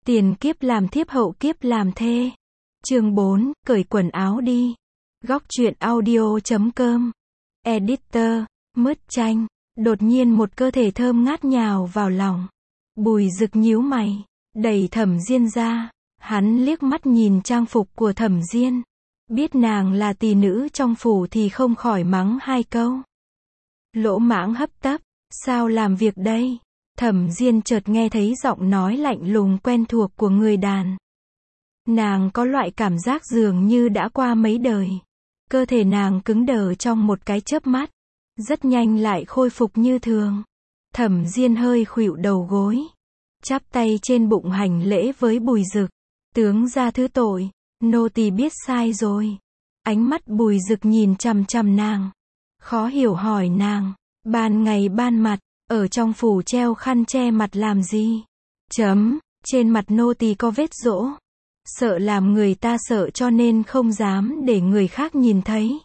Tiền kiếp làm thiếp hậu kiếp làm thê. Chương 4, cởi quần áo đi. Góc truyện audio.com. Editor, Mứt Chanh. Đột nhiên một cơ thể thơm ngát nhào vào lòng. Bùi Dực nhíu mày, đẩy Thẩm Diên ra. Hắn liếc mắt nhìn trang phục của Thẩm Diên. Biết nàng là tỷ nữ trong phủ thì không khỏi mắng hai câu. Lỗ mãng hấp tấp, sao làm việc đây? Thẩm Diên chợt nghe thấy giọng nói lạnh lùng quen thuộc của người đàn. Nàng có loại cảm giác dường như đã qua mấy đời. Cơ thể nàng cứng đờ trong một cái chớp mắt, rất nhanh lại khôi phục như thường. Thẩm Diên hơi khuỵu đầu gối, chắp tay trên bụng hành lễ với Bùi Dực. Tướng gia thứ tội, nô tỳ biết sai rồi. Ánh mắt Bùi Dực nhìn chằm chằm nàng, khó hiểu hỏi nàng, ban ngày ban mặt, ở trong phủ treo khăn che mặt làm gì? Trên mặt nô tỳ có vết rỗ. Sợ làm người ta sợ cho nên không dám để người khác nhìn thấy.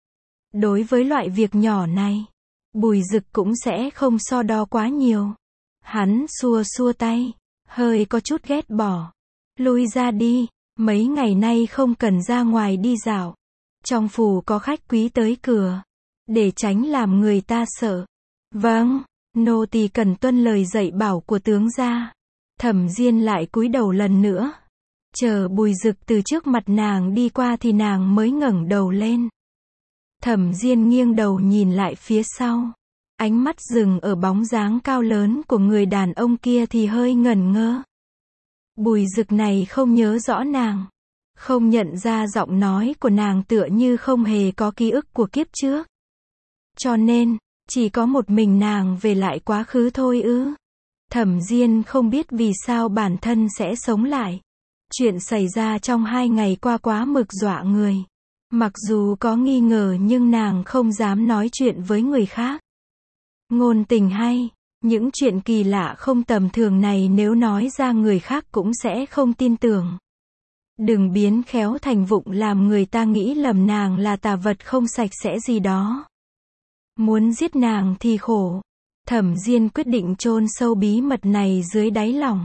Đối với loại việc nhỏ này, Bùi Dực cũng sẽ không so đo quá nhiều. Hắn xua xua tay, hơi có chút ghét bỏ. Lui ra đi, mấy ngày nay không cần ra ngoài đi dạo. Trong phủ có khách quý tới cửa, để tránh làm người ta sợ. Vâng, nô tỳ cần tuân lời dạy bảo của tướng gia. Thẩm Diên lại cúi đầu lần nữa. Chờ Bùi Dực từ trước mặt nàng đi qua thì nàng mới ngẩng đầu lên. Thẩm Diên nghiêng đầu nhìn lại phía sau. Ánh mắt dừng ở bóng dáng cao lớn của người đàn ông kia thì hơi ngẩn ngơ. Bùi Dực này không nhớ rõ nàng. Không nhận ra giọng nói của nàng tựa như không hề có ký ức của kiếp trước. Cho nên, chỉ có một mình nàng về lại quá khứ thôi ư? Thẩm Diên không biết vì sao bản thân sẽ sống lại. Chuyện xảy ra trong 2 ngày qua quá mực dọa người. Mặc dù có nghi ngờ nhưng nàng không dám nói chuyện với người khác. Ngôn tình hay, những chuyện kỳ lạ không tầm thường này nếu nói ra người khác cũng sẽ không tin tưởng. Đừng biến khéo thành vụng làm người ta nghĩ lầm nàng là tà vật không sạch sẽ gì đó. Muốn giết nàng thì khổ. Thẩm Diên quyết định chôn sâu bí mật này dưới đáy lòng.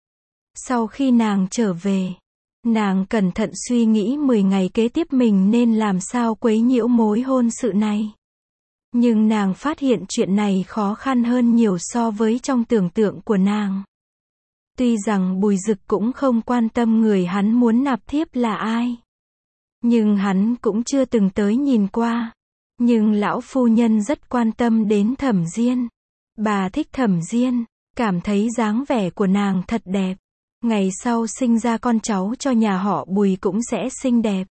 Sau khi nàng trở về, nàng cẩn thận suy nghĩ 10 ngày kế tiếp mình nên làm sao quấy nhiễu mối hôn sự này. Nhưng nàng phát hiện chuyện này khó khăn hơn nhiều so với trong tưởng tượng của nàng. Tuy rằng Bùi Dực cũng không quan tâm người hắn muốn nạp thiếp là ai. Nhưng hắn cũng chưa từng tới nhìn qua. Nhưng lão phu nhân rất quan tâm đến Thẩm Diên. Bà thích Thẩm Diên, cảm thấy dáng vẻ của nàng thật đẹp. Ngày sau sinh ra con cháu cho nhà họ Bùi cũng sẽ xinh đẹp.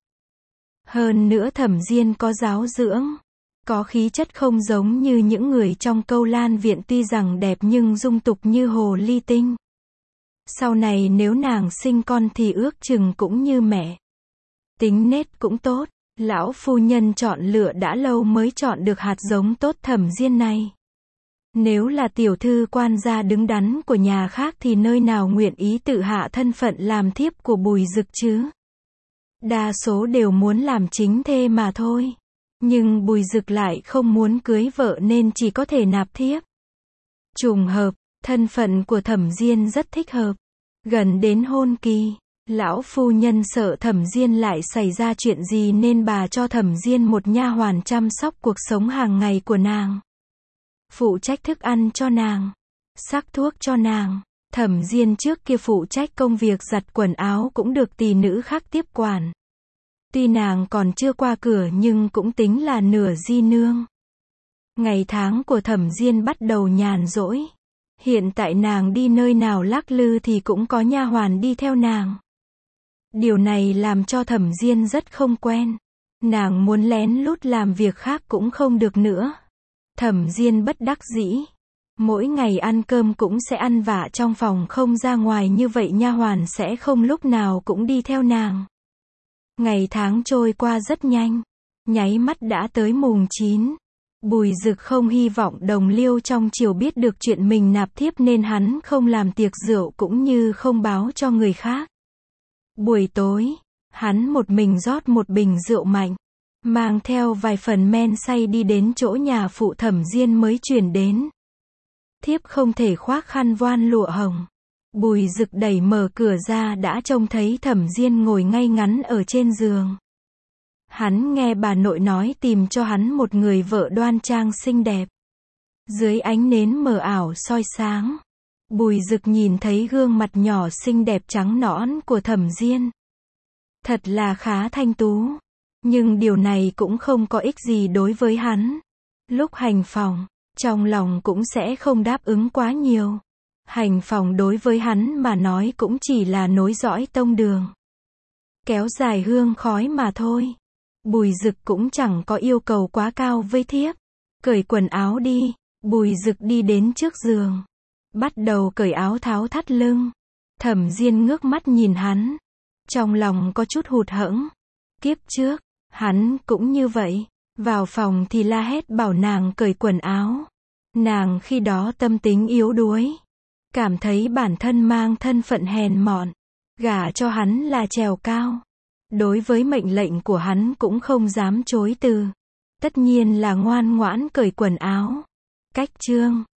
Hơn nữa Thẩm Diên có giáo dưỡng, có khí chất không giống như những người trong Câu Lan viện tuy rằng đẹp nhưng dung tục như hồ ly tinh. Sau này nếu nàng sinh con thì ước chừng cũng như mẹ. Tính nết cũng tốt, lão phu nhân chọn lựa đã lâu mới chọn được hạt giống tốt Thẩm Diên này. Nếu là tiểu thư quan gia đứng đắn của nhà khác thì nơi nào nguyện ý tự hạ thân phận làm thiếp của Bùi Dực chứ? Đa số đều muốn làm chính thê mà thôi. Nhưng Bùi Dực lại không muốn cưới vợ nên chỉ có thể nạp thiếp. Trùng hợp, thân phận của Thẩm Diên rất thích hợp. Gần đến hôn kỳ, lão phu nhân sợ Thẩm Diên lại xảy ra chuyện gì nên bà cho Thẩm Diên một nha hoàn chăm sóc cuộc sống hàng ngày của nàng. Phụ trách thức ăn cho nàng, sắc thuốc cho nàng. Thẩm Diên trước kia phụ trách công việc giặt quần áo cũng được tỷ nữ khác tiếp quản. Tuy nàng còn chưa qua cửa nhưng cũng tính là nửa di nương. Ngày tháng của Thẩm Diên bắt đầu nhàn rỗi. Hiện tại nàng đi nơi nào lắc lư thì cũng có nha hoàn đi theo nàng. Điều này làm cho Thẩm Diên rất không quen. Nàng muốn lén lút làm việc khác cũng không được nữa. Thẩm Diên bất đắc dĩ. Mỗi ngày ăn cơm cũng sẽ ăn vạ trong phòng không ra ngoài như vậy nha hoàn sẽ không lúc nào cũng đi theo nàng. Ngày tháng trôi qua rất nhanh. Nháy mắt đã tới mùng 9. Bùi Dực không hy vọng đồng liêu trong triều biết được chuyện mình nạp thiếp nên hắn không làm tiệc rượu cũng như không báo cho người khác. Buổi tối, hắn một mình rót một bình rượu mạnh. Mang theo vài phần men say đi đến chỗ nhà phụ Thẩm Diên mới chuyển đến. Thiếp không thể khoác khăn voan lụa hồng. Bùi Dực đẩy mở cửa ra đã trông thấy Thẩm Diên ngồi ngay ngắn ở trên giường. Hắn nghe bà nội nói tìm cho hắn một người vợ đoan trang xinh đẹp. Dưới ánh nến mờ ảo soi sáng, Bùi Dực nhìn thấy gương mặt nhỏ xinh đẹp trắng nõn của Thẩm Diên. Thật là khá thanh tú. Nhưng điều này cũng không có ích gì đối với hắn. Lúc hành phòng, trong lòng cũng sẽ không đáp ứng quá nhiều. Hành phòng đối với hắn mà nói cũng chỉ là nối dõi tông đường, kéo dài hương khói mà thôi. Bùi Dực cũng chẳng có yêu cầu quá cao với thiếp. Cởi quần áo đi. Bùi Dực đi đến trước giường, bắt đầu cởi áo tháo thắt lưng. Thẩm Diên ngước mắt nhìn hắn, trong lòng có chút hụt hẫng. Kiếp trước, hắn cũng như vậy. Vào phòng thì la hét bảo nàng cởi quần áo. Nàng khi đó tâm tính yếu đuối, cảm thấy bản thân mang thân phận hèn mọn, gả cho hắn là trèo cao. Đối với mệnh lệnh của hắn cũng không dám chối từ. Tất nhiên là ngoan ngoãn cởi quần áo. Cách chương